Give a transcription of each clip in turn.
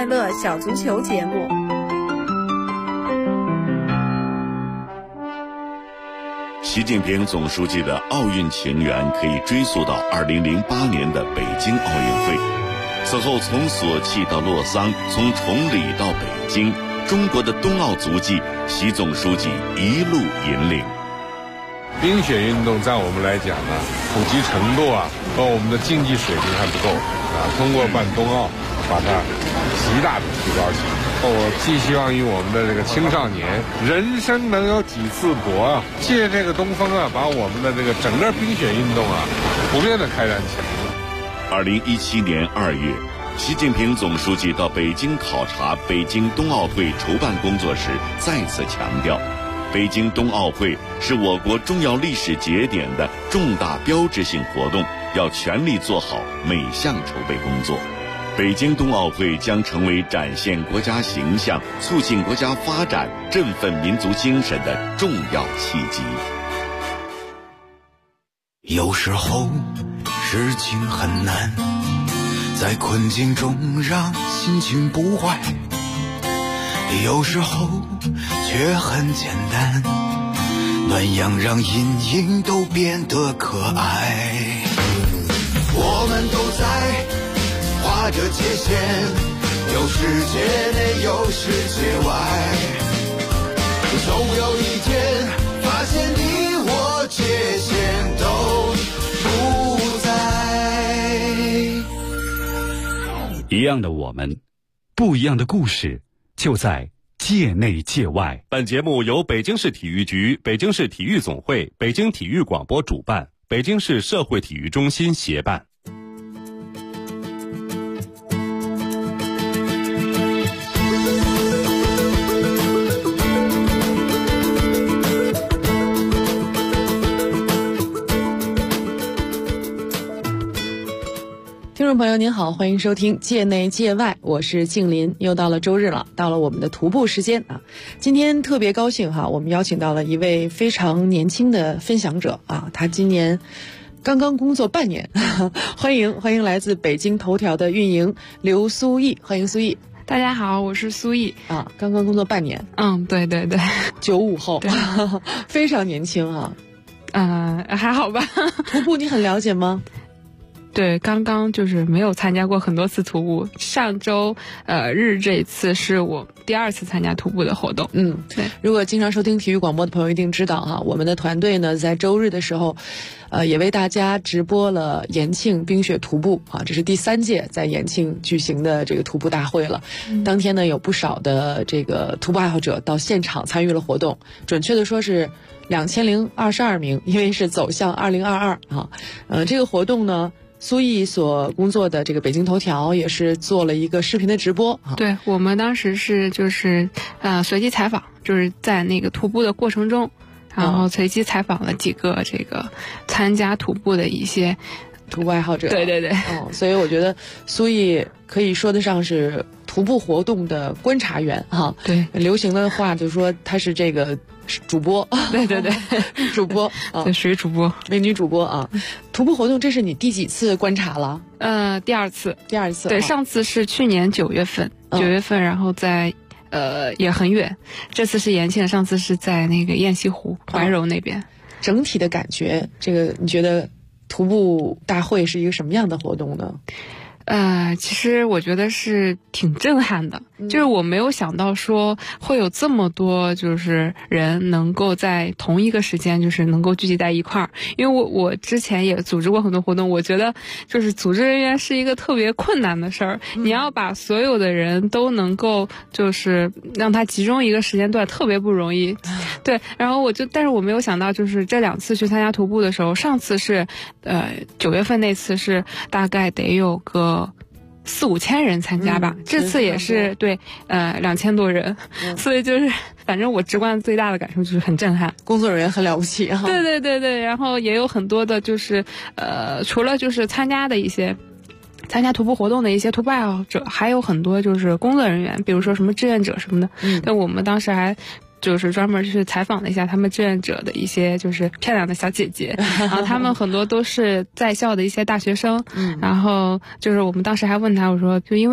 快乐小足球节目。 习近平总书记的奥运情缘可以追溯到2008年的北京奥运会。此后从索契到洛桑，从崇礼到北京，中国的冬奥足迹，习总书记一路引领。 冰雪运动在我们来讲呢，普及程度和我们的竞技水平还不够通过办冬奥，把它极大的提高起来。我寄希望于我们的这个青少年，人生能有几次搏借这个东风把我们的这个整个冰雪运动普遍的开展起来。 2017年2月，习近平总书记到北京考察北京冬奥会筹办工作时，再次强调，北京冬奥会是我国重要历史节点的重大标志性活动，要全力做好每项筹备工作。北京冬奥会将成为展现国家形象、促进国家发展、振奋民族精神的重要契机。 有时候事情很难，在困境中让心情不坏，有时候却很简单，暖阳让阴影都变得可爱。我们都在画着界限，有世界内有世界外，总有一天发现你我界限都不在。 一样的我们，不一样的故事，就在界内界外。 本节目由北京市体育局、北京市体育总会、北京体育广播主办，北京市社会体育中心协办。 听众朋友您好，欢迎收听界内界外，我是静林。又到了周日了，到了我们的徒步时间今天特别高兴我们邀请到了一位非常年轻的分享者他今年刚刚工作半年欢迎来自北京头条的运营刘苏毅，欢迎苏毅。 大家好，我是苏毅刚刚工作半年。 对对对 ，95后非常年轻还好吧。 徒步你很了解吗？ 对，刚刚就是没有参加过很多次徒步，上周日这一次是我第2次参加徒步的活动。 对。如果经常收听体育广播的朋友一定知道我们的团队呢在周日的时候也为大家直播了延庆冰雪徒步这是第3届在延庆举行的这个徒步大会了。当天呢有不少的这个徒步爱好者到现场参与了活动，准确的说是2022名，因为是走向2022这个活动呢，苏毅所工作的这个北京头条也是做了一个视频的直播对，我们当时是随机采访，就是在那个徒步的过程中，然后随机采访了几个这个参加徒步的一些徒步爱好者。 对对对所以我觉得苏毅可以说得上是徒步活动的观察员对， 流行的话就说他是这个主播。 对对对主播对，属于主播， 美女主播徒步活动这是你第几次观察了？ 第2次。 对， 上次是去年9月份然后在也很远，这次是延庆，上次是在那个雁西湖怀柔那边。 整体的感觉，这个你觉得徒步大会是一个什么样的活动呢？ 其实我觉得是挺震撼的，就是我没有想到说会有这么多就是人能够在同一个时间就是能够聚集在一块儿。因为我之前也组织过很多活动，我觉得就是组织人员是一个特别困难的事儿，你要把所有的人都能够就是让他集中一个时间段，特别不容易。对，然后但是我没有想到就是这2次去参加徒步的时候，上次是9月份那次是大概得有个4-5千人参加吧，这次也是对2000多人，所以就是反正我直观最大的感受就是很震撼， 工作人员很了不起对对对对，然后也有很多的就是除了就是参加徒步活动的一些徒步爱好者，还有很多就是工作人员，比如说什么志愿者什么的。但我们当时还就是专门去采访了一下他们志愿者的一些就是漂亮的小姐姐，然后他们很多都是在校的一些大学生，然后就是我们当时还问他，我说就因为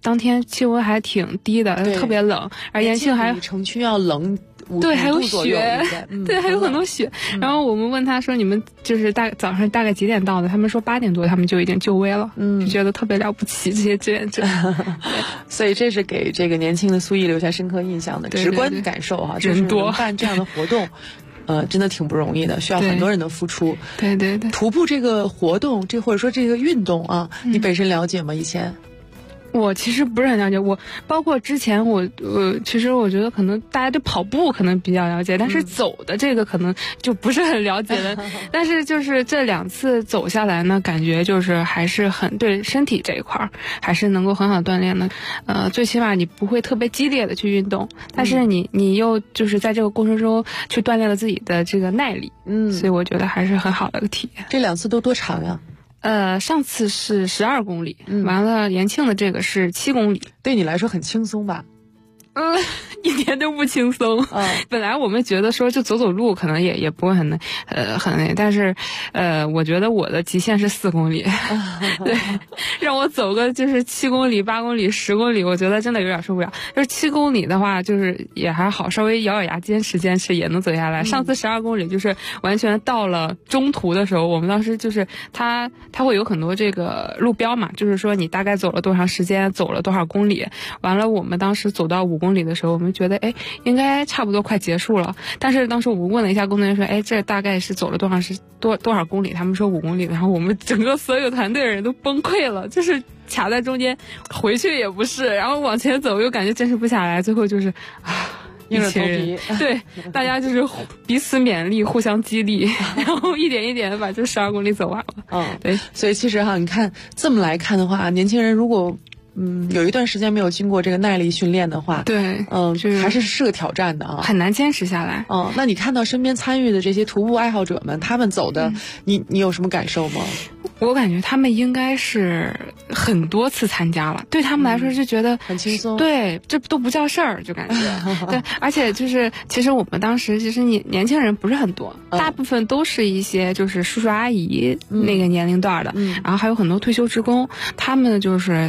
当天气温还挺低的，特别冷，而延庆还比城区要冷。 对，还有雪，对，还有很多雪。然后我们问他说：“你们就是早上大概几点到的？”他们说8点多，他们就已经就位了。就觉得特别了不起这些志愿者。 所以这是给这个年轻的苏毅留下深刻印象的直观感受哈，就是能办这样的活动。真的挺不容易的，需要很多人的付出。 对对对， 徒步这个活动，或者说这个运动啊，你本身了解吗？以前？ 我其实不是很了解，我包括之前其实我觉得可能大家对跑步可能比较了解，但是走的这个可能就不是很了解的。但是就是这2次走下来呢，感觉就是还是很对身体这一块还是能够很好锻炼的。最起码你不会特别激烈的去运动，但是你又就是在这个过程中去锻炼了自己的这个耐力。所以我觉得还是很好的一个体验。 这2次都多长呀？ 上次是12公里，完了延庆的这个是7公里。 对你来说很轻松吧？ 一点都不轻松。本来我们觉得说就走走路可能也不会很累，但是我觉得我的极限是4公里。对，让我走个就是7公里、8公里、10公里，我觉得真的有点受不了。就是7公里的话，就是也还好，稍微咬咬牙坚持也能走下来。上次12公里就是完全到了中途的时候，我们当时就是它会有很多这个路标嘛，就是说你大概走了多长时间，走了多少公里。完了我们当时走到5公里的时候，我们觉得应该差不多快结束了。但是当时我们问了一下工作人员说，这大概是走了多少公里？他们说5公里。然后我们整个所有团队的人都崩溃了，就是卡在中间，回去也不是，然后往前走又感觉坚持不下来，最后就是硬着头皮。 对，大家就是彼此勉励，互相激励，然后一点一点把这12公里走完了。对， 所以其实你看这么来看的话，年轻人如果有一段时间没有经过这个耐力训练的话， 对， 还是个挑战的啊， 很难坚持下来。 那你看到身边参与的这些徒步爱好者们，他们走的，你有什么感受吗？ 我感觉他们应该是很多次参加了，对他们来说就觉得很轻松。 对，这都不叫事儿，就感觉对，而且就是其实我们当时其实年轻人不是很多，大部分都是一些就是叔叔阿姨那个年龄段的，然后还有很多退休职工，他们就是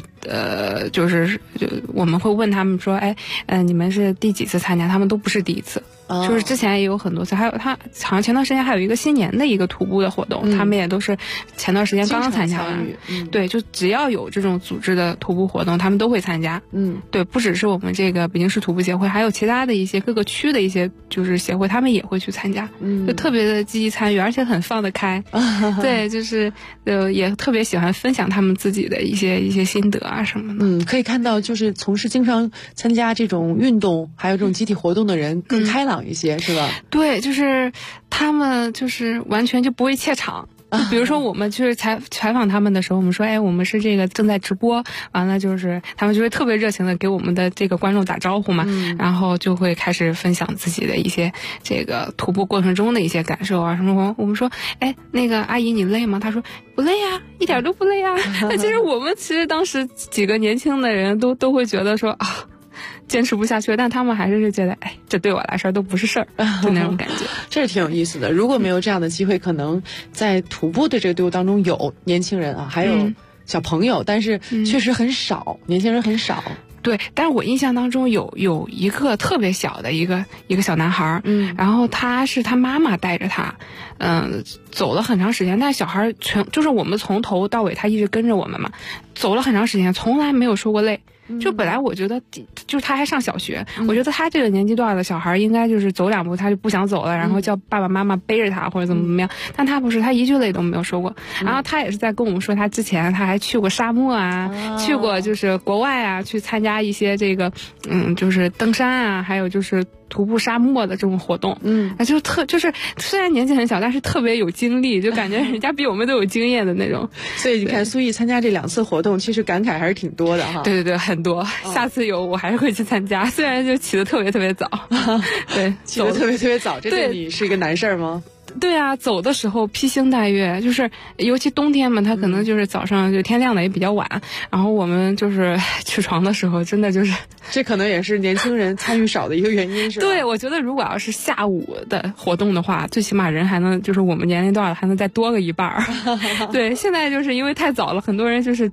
我们会问他们说，你们是第几次参加？他们都不是第一次。就是之前也有很多次，还有他好像前段时间还有一个新年的一个徒步的活动，他们也都是前段时间刚刚参加完。对，就只要有这种组织的徒步活动，他们都会参加。对，不只是我们这个北京市徒步协会，还有其他的一些各个区的一些就是协会，他们也会去参加，就特别的积极参与，而且很放得开。对，就是也特别喜欢分享他们自己的一些心得啊什么的。 可以看到就是从事经常参加这种运动还有这种集体活动的人更开朗一些，是吧？ 对，就是他们就是完全就不会怯场。比如说我们就是采访他们的时候，我们说我们是这个正在直播，完了就是他们就会特别热情的给我们的这个观众打招呼嘛，然后就会开始分享自己的一些这个徒步过程中的一些感受啊什么。我们说那个阿姨你累吗？她说不累啊，一点都不累啊。但其实我们当时几个年轻的人都会觉得说坚持不下去，但他们还是觉得这对我来说都不是事儿，就那种感觉。 这是挺有意思的。如果没有这样的机会，可能在徒步的这个队伍当中有年轻人还有小朋友，但是确实很少，年轻人很少。 对，但是我印象当中有一个特别小的一个小男孩，然后他是他妈妈带着他，走了很长时间，但是小孩就是我们从头到尾他一直跟着我们嘛，走了很长时间，从来没有说过累。就本来我觉得就是他还上小学，我觉得他这个年纪段的小孩应该就是走2步他就不想走了，然后叫爸爸妈妈背着他或者怎么样，但他不是，他一句累都没有说过。然后他也是在跟我们说，他之前他还去过沙漠去过就是国外去参加一些这个就是登山还有就是徒步沙漠的这种活动，就是虽然年纪很小，但是特别有精力，就感觉人家比我们都有经验的那种。 所以你看苏毅参加这2次活动，其实感慨还是挺多的哈。 对对对，很多。下次我还是会去参加，虽然就起得特别特别早。对， 起得特别特别早，这对你是一个难事儿吗？ 对啊，走的时候披星戴月，就是尤其冬天嘛，他可能就是早上就天亮的也比较晚，然后我们就是起床的时候，真的就是这可能也是年轻人参与少的一个原因，是吧？ 对，我觉得如果要是下午的活动的话，最起码人还能就是我们年龄段还能再多个一半儿。对，现在就是因为太早了，很多人就是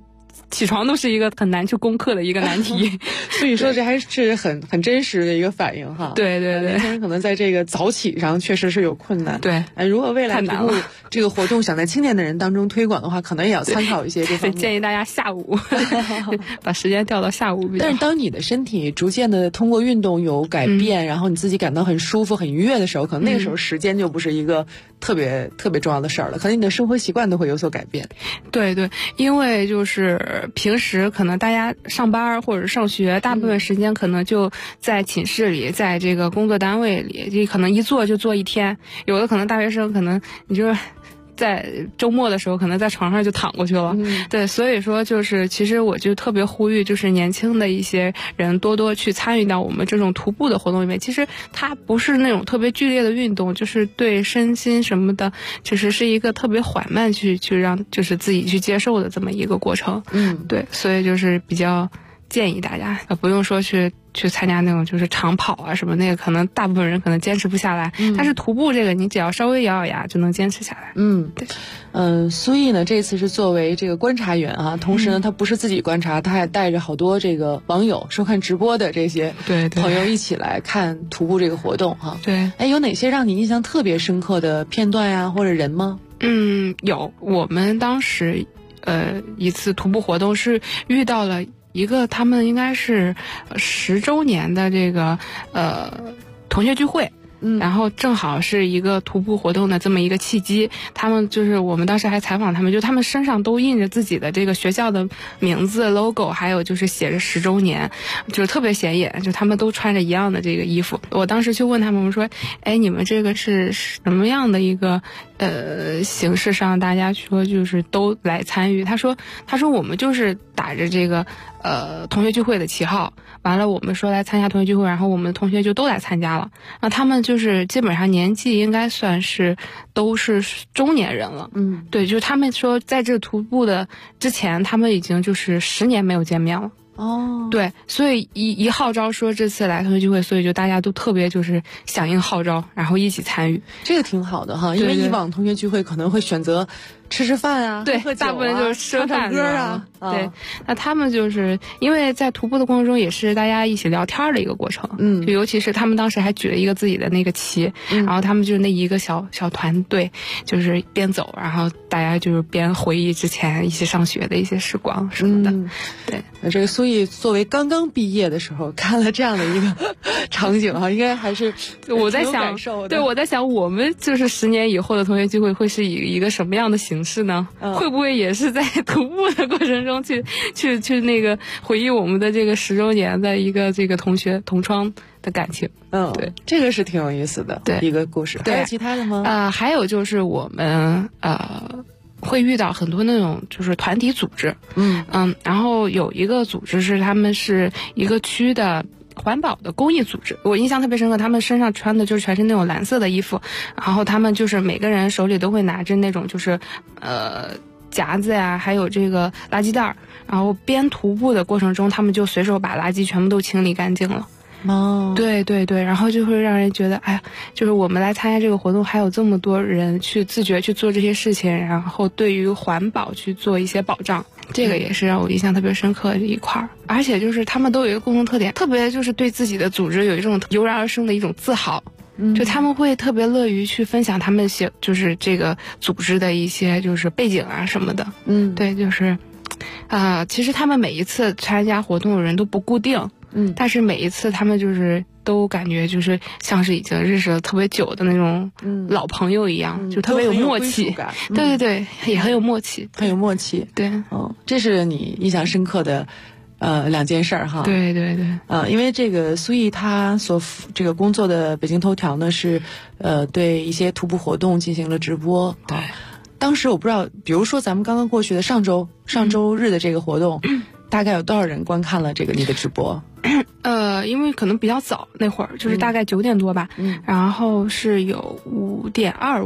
起床都是一个很难去攻克的一个难题。 所以说这还是很真实的一个反应哈。 对对对， 年轻人可能在这个早起上确实是有困难。 对， 如果未来徒步这个活动想在青年的人当中推广的话，可能也要参考一些这方面。 建议大家下午把时间调到下午比较好。 但是当你的身体逐渐的通过运动有改变，然后你自己感到很舒服、很愉悦的时候，可能那个时候时间就不是一个特别重要的事儿了，可能你的生活习惯都会有所改变。 对对，因为就是平时可能大家上班或者上学，大部分时间可能就在寝室里，在这个工作单位里，就可能一坐就坐一天。有的可能大学生可能你就是在周末的时候可能在床上就躺过去了。对，所以说就是其实我就特别呼吁，就是年轻的一些人多多去参与到我们这种徒步的活动里面。其实它不是那种特别剧烈的运动，就是对身心什么的，就是是一个特别缓慢去让就是自己去接受的这么一个过程。对，所以就是比较建议大家不用说去参加那种就是长跑啊什么，那个可能大部分人可能坚持不下来。但是徒步这个你只要稍微咬咬牙就能坚持下来。 对。苏毅呢这次是作为这个观察员啊，同时呢他不是自己观察，他还带着好多这个网友收看直播的这些朋友一起来看徒步这个活动哈。 对。 有哪些让你印象特别深刻的片段呀或者人吗？ 有，我们当时一次徒步活动是遇到了一个他们应该是10周年的这个同学聚会。然后正好是一个徒步活动的这么一个契机，他们就是我们当时还采访他们，就他们身上都印着自己的这个学校的名字 logo， 还有就是写着10周年，就是特别显眼，就他们都穿着一样的这个衣服。我当时就问他们，我说你们这个是什么样的一个形式上大家说就是都来参与？他说我们就是打着这个同学聚会的旗号，完了我们说来参加同学聚会，然后我们的同学就都来参加了。那他们就是基本上年纪应该算是都是中年人了。对，就是他们说在这徒步的之前，他们已经就是10年没有见面了。对，所以一号召说这次来同学聚会，所以就大家都特别就是响应号召，然后一起参与。 这个挺好的哈，因为以往同学聚会可能会选择吃饭啊， 对， 喝酒啊， 大部分就是吃饭唱歌啊。 对，那他们就是因为在徒步的过程中也是大家一起聊天的一个过程。就尤其是他们当时还举了一个自己的那个旗，然后他们就是那一个小团队，就是边走，然后大家就是边回忆之前一起上学的一些时光什么的。对， 这个苏毅作为刚刚毕业的时候看了这样的一个场景哈，应该还是我在想，对，我在想我们就是10年以后的同学聚会会是以一个什么样的形式呢？会不会也是在徒步的过程中去那个回忆我们的这个10周年的一个这个同学同窗的感情？ 对，这个是挺有意思的一个故事。还有其他的吗？ 还有就是我们会遇到很多那种就是团体组织。然后有一个组织是他们是一个区的环保的公益组织，我印象特别深刻，他们身上穿的就是全是那种蓝色的衣服，然后他们就是每个人手里都会拿着那种就是夹子呀，还有这个垃圾袋，然后边徒步的过程中，他们就随手把垃圾全部都清理干净了。对对对，然后就会让人觉得，哎呀，就是我们来参加这个活动，还有这么多人去自觉去做这些事情，然后对于环保去做一些保障，这个也是让我印象特别深刻的一块儿。而且就是他们都有一个共同特点，特别就是对自己的组织有一种油然而生的一种自豪。就他们会特别乐于去分享他们就是这个组织的一些就是背景啊什么的。对，就是其实他们每一次参加活动的人都不固定。但是每一次他们就是都感觉就是像是已经认识了特别久的那种老朋友一样，就特别有默契。对对对，也很有默契， 很有默契。对，这是你印象深刻的2件事哈。 对对对。 因为这个苏毅他这个工作的北京头条呢是对一些徒步活动进行了直播。 对。 当时我不知道，比如说咱们刚刚过去的上周日的这个活动，大概有多少人观看了这个你的直播？ 因为可能比较早那会儿，就是大概9点多吧，然后是有5.2万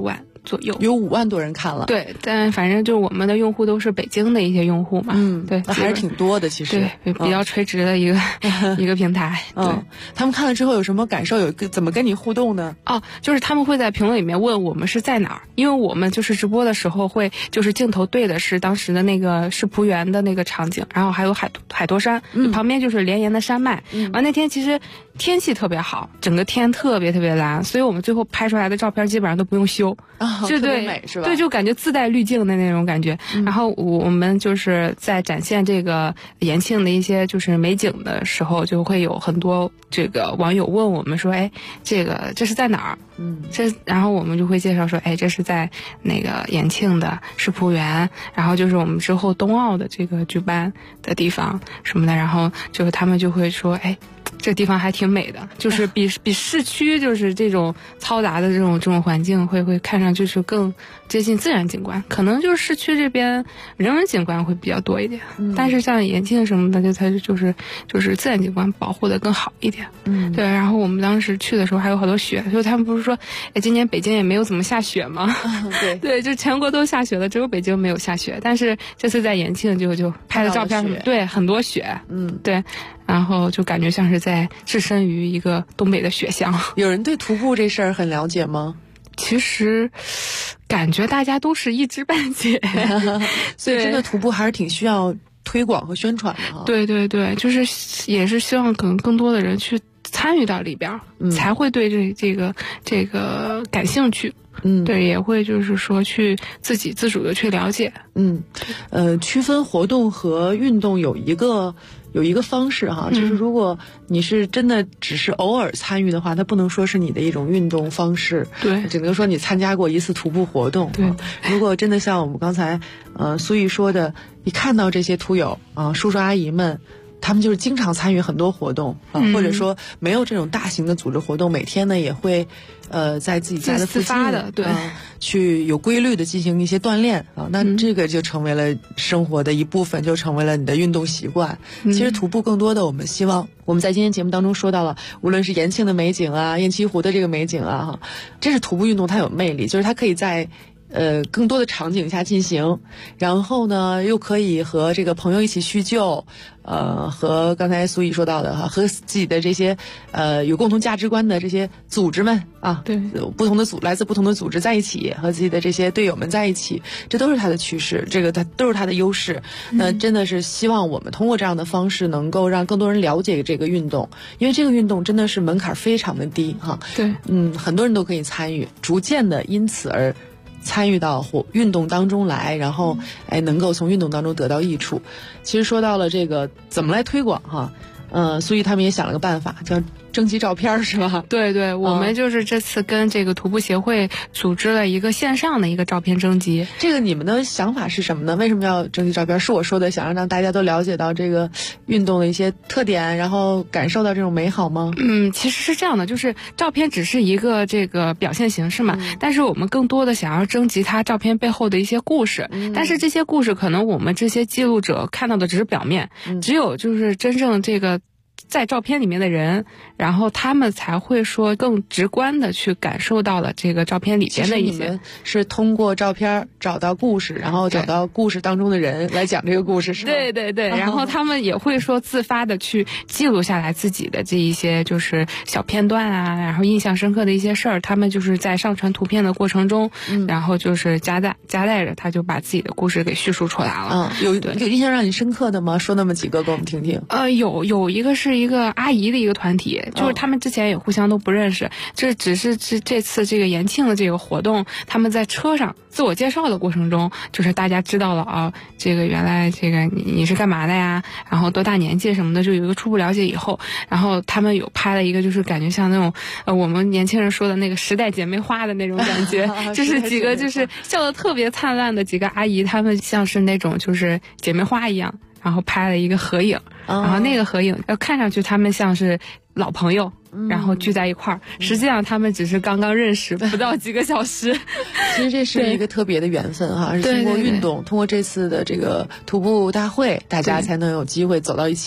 左右， 有5万多人看了。 对，但反正就我们的用户都是北京的一些用户嘛，对， 那还是挺多的，其实对，比较垂直的一个一个平台。对， 他们看了之后有什么感受？怎么跟你互动呢？ 就是他们会在评论里面问我们是在哪儿，因为我们就是直播的时候会就是镜头对的是当时的那个世仆园的那个场景，然后还有海坨山，旁边就是连延的山脉。完那天其实天气特别好，整个天特别特别蓝，所以我们最后拍出来的照片基本上都不用修， 特别美是吧？ 对，就感觉自带滤镜的那种感觉。然后我们就是在展现这个延庆的一些就是美景的时候，就会有很多这个网友问我们说，哎，这是在哪儿？然后我们就会介绍说，哎，这是在那个延庆的世仆园，然后就是我们之后冬奥的这个举办的地方什么的，然后就是他们就会说，哎，这地方还挺美的，就是比市区就是这种嘈杂的这种环境会看上去是更接近自然景观，可能就是市区这边人文景观会比较多一点，但是像延庆什么的，就是自然景观保护的更好一点。对。然后我们当时去的时候还有好多雪，就他们不是说，哎，今年北京也没有怎么下雪吗？对，就全国都下雪了，只有北京没有下雪。但是这次在延庆就拍的照片什么，对，很多雪，对。然后就感觉像是在置身于一个东北的雪乡。 有人对徒步这事儿很了解吗？ 其实感觉大家都是一知半解所以真的徒步还是挺需要推广和宣传的哈。 对，就是也是希望可能更多的人去参与到里边，才会对这个感兴趣。对，也会就是说去自己自主的去了解。 区分活动和运动有一个方式哈，就是如果你是真的只是偶尔参与的话，它不能说是你的一种运动方式， 对， 只能说你参加过一次徒步活动。 对， 如果真的像我们刚才苏毅说的，你看到这些徒友叔叔阿姨们，他们就是经常参与很多活动或者说没有这种大型的组织活动，每天呢也会在自己家的附近对去有规律的进行一些锻炼那这个就成为了生活的一部分，就成为了你的运动习惯。其实徒步更多的，我们希望我们在今天节目当中说到了，无论是延庆的美景雁栖湖的这个美景这是徒步运动它有魅力，就是它可以在更多的场景下进行，然后呢又可以和这个朋友一起叙旧，和刚才苏毅说到的和自己的这些有共同价值观的这些组织们对， 来自不同的组织在一起，和自己的这些队友们在一起，这都是它的趋势，这个它都是它的优势。那真的是希望我们通过这样的方式，能够让更多人了解这个运动，因为这个运动真的是门槛非常的低对， 很多人都可以参与，逐渐的因此而参与到运动当中来，然后能够从运动当中得到益处。其实说到了这个怎么来推广苏毅他们也想了个办法，叫征集照片是吧？ 对，我们就是这次跟这个徒步协会组织了一个线上的一个照片征集。 这个你们的想法是什么呢？为什么要征集照片？是我说的想让大家都了解到这个运动的一些特点，然后感受到这种美好吗？ 其实是这样的，就是照片只是一个这个表现形式嘛，但是我们更多的想要征集它照片背后的一些故事，但是这些故事可能我们这些记录者看到的只是表面，只有就是真正这个在照片里面的人，然后他们才会说更直观的去感受到了这个照片里边的一些。 其实你们是通过照片找到故事，然后找到故事当中的人来讲这个故事，是吗？ 对，然后他们也会说自发的去记录下来自己的这一些就是小片段然后印象深刻的一些事儿，他们就是在上传图片的过程中，然后就是夹带着他就把自己的故事给叙述出来了。 有印象让你深刻的吗？说那么几个给我们听听。 有一个是一个阿姨的一个团体，就是他们之前也互相都不认识，这只是这次这个延庆的这个活动，他们在车上自我介绍的过程中，就是大家知道了这个原来这个你是干嘛的呀，然后多大年纪什么的，就有一个初步了解以后，然后他们有拍了一个就是感觉像那种我们年轻人说的那个时代姐妹花的那种感觉就是几个就是笑得特别灿烂的几个阿姨，她们像是那种就是姐妹花一样，然后拍了一个合影，然后那个合影看上去他们像是老朋友，然后聚在一块儿，实际上他们只是刚刚认识不到几个小时。 其实这是一个特别的缘分是通过运动，通过这次的这个徒步大会，大家才能有机会走到一起。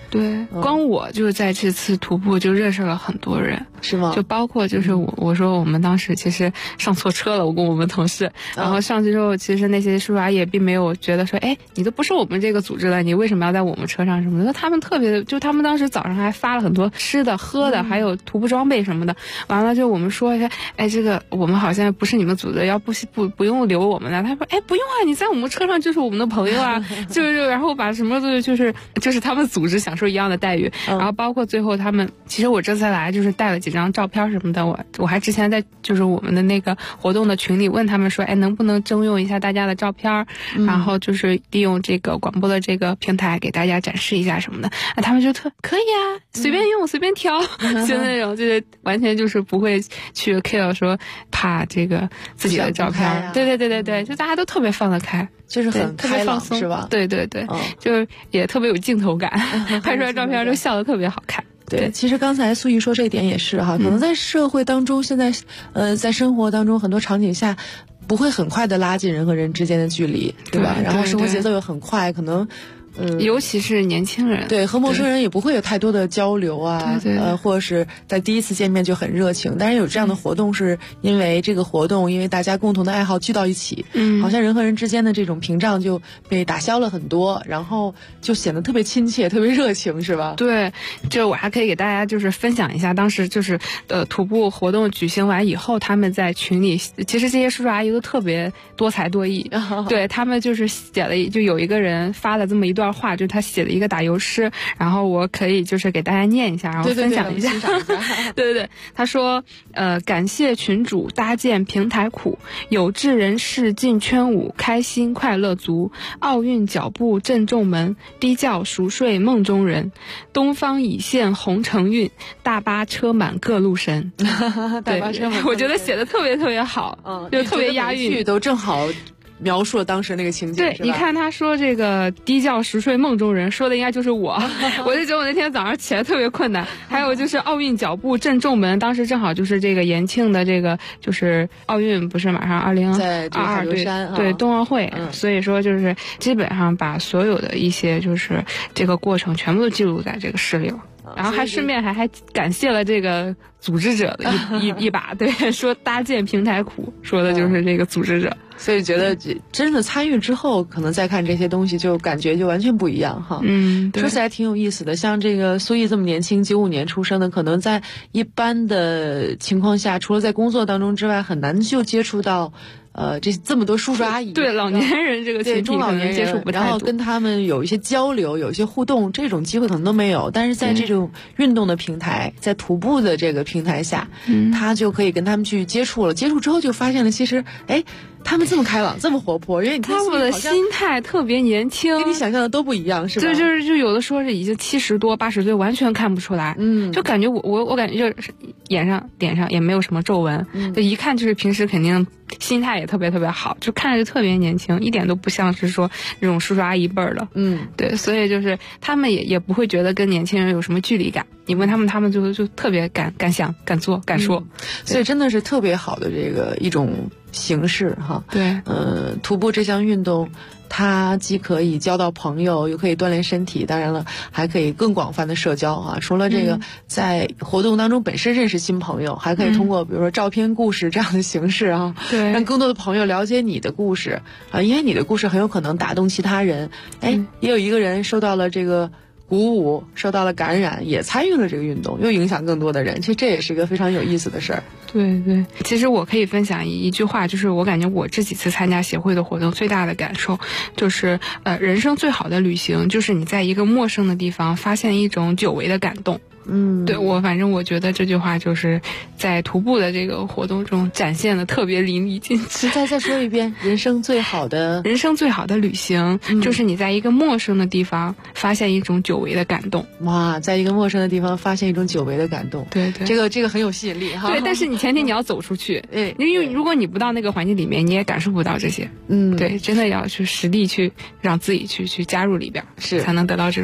对，光我就是在这次徒步就认识了很多人， 是吗？ 就包括就是我说我们当时其实上错车了，我跟我们同事，然后上去之后，其实那些叔叔阿姨也并没有觉得说，哎，你都不是我们这个组织的，你为什么要在我们车上什么的？他们特别的，就他们当时早上还发了很多吃的、喝的，还有徒步装备什么的。完了就我们说一下，哎，这个我们好像不是你们组织，要不用留我们的。他说，哎，不用啊，你在我们车上就是我们的朋友啊，就是然后把什么的就是他们组织享受一样的待遇，然后包括最后他们，其实我这次来就是带了几张照片什么的，我还之前在就是我们的那个活动的群里问他们说，哎，能不能征用一下大家的照片，然后就是利用这个广播的这个平台给大家展示一下什么的，他们就可以啊，随便用随便挑，就那种就是完全就是不会去 care 说怕这个自己的照片，对，就大家都特别放得开。 就是很开朗是吧？ 对，就是也特别有镜头感，拍出来照片都笑得特别好看。 对，其实刚才苏毅说这一点也是哈，可能在社会当中，现在在生活当中很多场景下，不会很快的拉近人和人之间的距离，对吧？然后生活节奏又很快，可能。 尤其是年轻人， 对，和陌生人也不会有太多的交流啊，或者是在第一次见面就很热情。但是有这样的活动，是因为这个活动，因为大家共同的爱好聚到一起，好像人和人之间的这种屏障就被打消了很多，然后就显得特别亲切、特别热情，是吧？ 对，就我还可以给大家就是分享一下，当时就是徒步活动举行完以后，他们在群里，其实这些叔叔阿姨都特别多才多艺，对他们就是写了，就有一个人发了这么一段话，就他写了一个打油诗，然后我可以就是给大家念一下，然后分享一下。对，他说感谢群主搭建平台苦，有志人士进圈舞，开心快乐足，奥运脚步正中门，低觉熟睡梦中人，东方已现红城运，大巴车满各路神。 大巴车满， 我觉得写的特别特别好，就特别押韵， 都正好描述了当时那个情景。 对，你看他说这个低觉熟睡梦中人，说的应该就是我。我就觉得我那天早上起来特别困难。还有就是奥运脚步正中门，当时正好就是这个延庆的这个就是奥运不是马上2022对冬奥会，所以说就是基本上把所有的一些就是这个过程全部都记录在这个诗里了。然后还顺便还感谢了这个组织者的一把，对，说搭建平台苦，说的就是这个组织者。 所以觉得真的参与之后，可能再看这些东西就感觉就完全不一样哈。说起来挺有意思的，像这个苏毅这么年轻，95年出生的，可能在一般的情况下，除了在工作当中之外，很难就接触到这么多叔叔阿姨， 对老年人这个群体中老年人接触不太多， 然后跟他们有一些交流，有一些互动，这种机会可能都没有。但是在这种运动的平台，在徒步的这个平台下，他就可以跟他们去接触了。接触之后就发现了，其实他们这么开朗，这么活泼，因为你看他们的心态特别年轻， 跟你想象的都不一样，是吧？ 就有的说是已经70多、80岁，完全看不出来。就感觉我感觉就是脸上也没有什么皱纹，就一看就是平时肯定心态也特别特别好，就看着就特别年轻，一点都不像是说那种叔叔阿姨辈儿的。对，所以就是他们也不会觉得跟年轻人有什么距离感。你问他们就特别敢想敢做敢说， 所以真的是特别好的这个一种形式哈。 对， 徒步这项运动，它既可以交到朋友，又可以锻炼身体，当然了，还可以更广泛的社交啊。除了这个，在活动当中本身认识新朋友，还可以通过比如说照片故事这样的形式啊， 对， 让更多的朋友了解你的故事啊，因为你的故事很有可能打动其他人。也有一个人受到了这个鼓舞，受到了感染，也参与了这个运动，又影响更多的人，其实这也是一个非常有意思的事儿。 对，其实我可以分享一句话，就是我感觉我这几次参加协会的活动最大的感受就是人生最好的旅行就是你在一个陌生的地方发现一种久违的感动。对，反正我觉得这句话就是在徒步的这个活动中展现的特别淋漓尽致。 再说一遍，人生最好的旅行就是你在一个陌生的地方发现一种久违的感动。 哇，在一个陌生的地方发现一种久违的感动。 对， 这个很有吸引力哈。 对，但是你前提你要走出去，因为如果你不到那个环境里面，你也感受不到这些。对，真的要去实地去让自己去加入里边， 是才能得到这种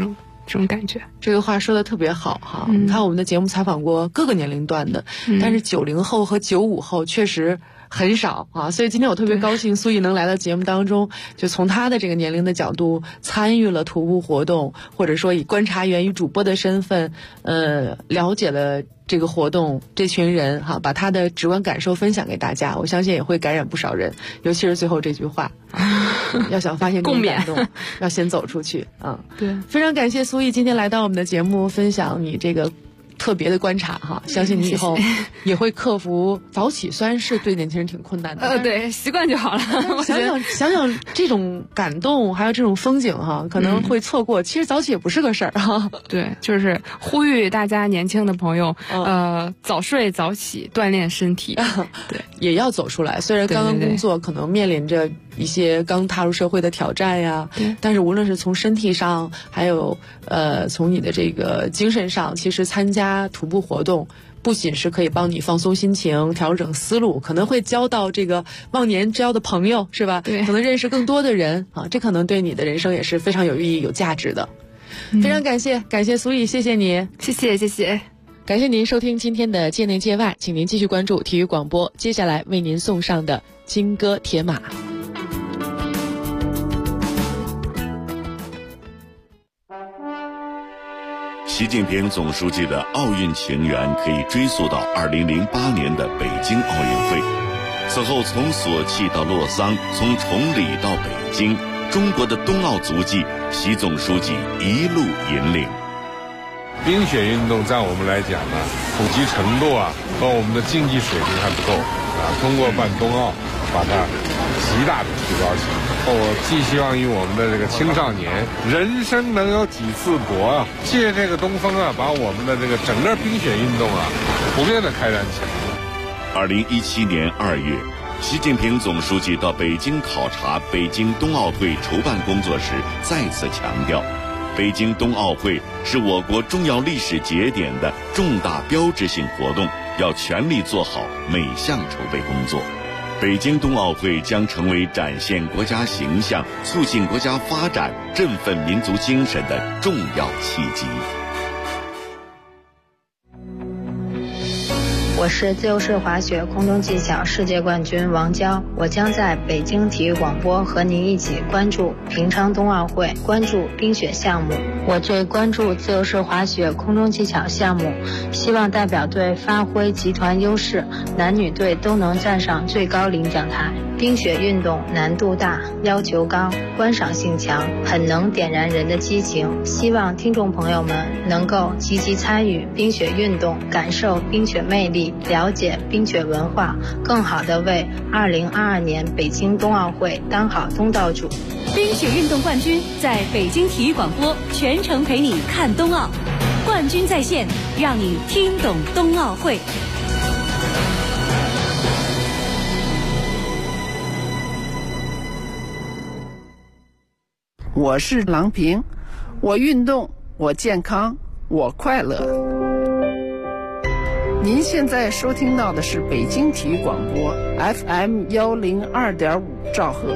这种感觉。 这个话说的特别好哈。你看我们的节目采访过各个年龄段的，但是90后和95后确实很少啊，所以今天我特别高兴苏毅能来到节目当中，就从他的这个年龄的角度参与了徒步活动，或者说以观察员与主播的身份，了解了这个活动，这群人哈，把他的直观感受分享给大家，我相信也会感染不少人，尤其是最后这句话，要想发现这种感动，要先走出去啊。 对， 非常感谢苏毅今天来到我们的节目，分享你这个特别的观察哈，相信你以后也会克服早起，虽然是对年轻人挺困难的， 对，习惯就好了。 想想这种感动，还有这种风景哈，可能会错过。其实早起也不是个事儿哈。 对，就是呼吁大家年轻的朋友，早睡早起，锻炼身体。对， 也要走出来。虽然刚刚工作可能面临着一些刚踏入社会的挑战呀，但是无论是从身体上，还有从你的这个精神上，其实参加徒步活动不仅是可以帮你放松心情、调整思路，可能会交到这个忘年交的朋友，是吧？ 对， 可能认识更多的人啊，这可能对你的人生也是非常有意义、有价值的。非常感谢苏毅，谢谢你， 谢谢。 感谢您收听今天的界内界外，请您继续关注体育广播，接下来为您送上的金戈铁马。 习近平总书记的奥运情缘可以追溯到2008年的北京奥运会。此后从索契到洛桑，从崇礼到北京，中国的冬奥足迹，习总书记一路引领。 冰雪运动在我们来讲呢，普及程度和我们的竞技水平还不够通过办冬奥，把它极大的提高起来。我寄希望于我们的这个青少年，人生能有几次搏借这个东风把我们的这个整个冰雪运动普遍的开展起来。 2017年2月，习近平总书记到北京考察北京冬奥会筹办工作时，再次强调，北京冬奥会是我国重要历史节点的重大标志性活动，要全力做好每项筹备工作。北京冬奥会将成为展现国家形象、促进国家发展、振奋民族精神的重要契机。 我是自由式滑雪空中技巧世界冠军王娇，我将在北京体育广播和您一起关注平昌冬奥会，关注冰雪项目。我最关注自由式滑雪空中技巧项目，希望代表队发挥集团优势，男女队都能站上最高领奖台。冰雪运动难度大，要求高，观赏性强，很能点燃人的激情。希望听众朋友们能够积极参与冰雪运动，感受冰雪魅力，了解冰雪文化，更好地为2022年北京冬奥会当好东道主。 冰雪运动冠军在北京体育广播全程陪你看冬奥，冠军在线，让你听懂冬奥会。 我是郎平，我运动，我健康，我快乐。您现在收听到的是北京体育广播 FM 102.5兆赫。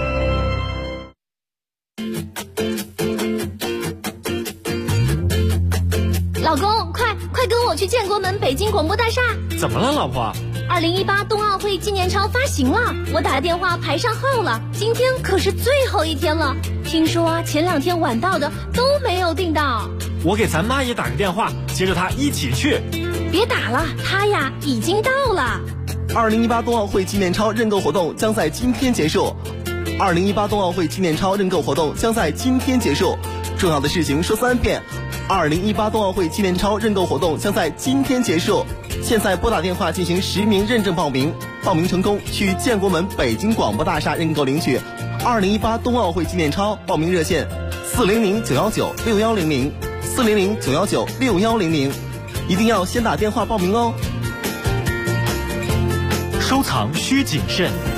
老公，快跟我去建国门北京广播大厦！ 怎么了，老婆 ？2018冬奥会纪念钞发行了，我打电话排上号了，今天可是最后一天了。听说前2天晚到的都没有订到。 我给咱妈也打个电话，接着她一起去。 别打了，她呀已经到了。 2018冬奥会纪念钞认购活动将在今天结束。2018冬奥会纪念钞认购活动将在今天结束。重要的事情说3遍。2018冬奥会纪念钞认购活动将在今天结束。现在拨打电话进行实名认证报名，报名成功去建国门北京广播大厦认购领取2018冬奥会纪念钞。报名热线400-919-6100 400-919-6100，一定要先打电话报名哦。 收藏需谨慎。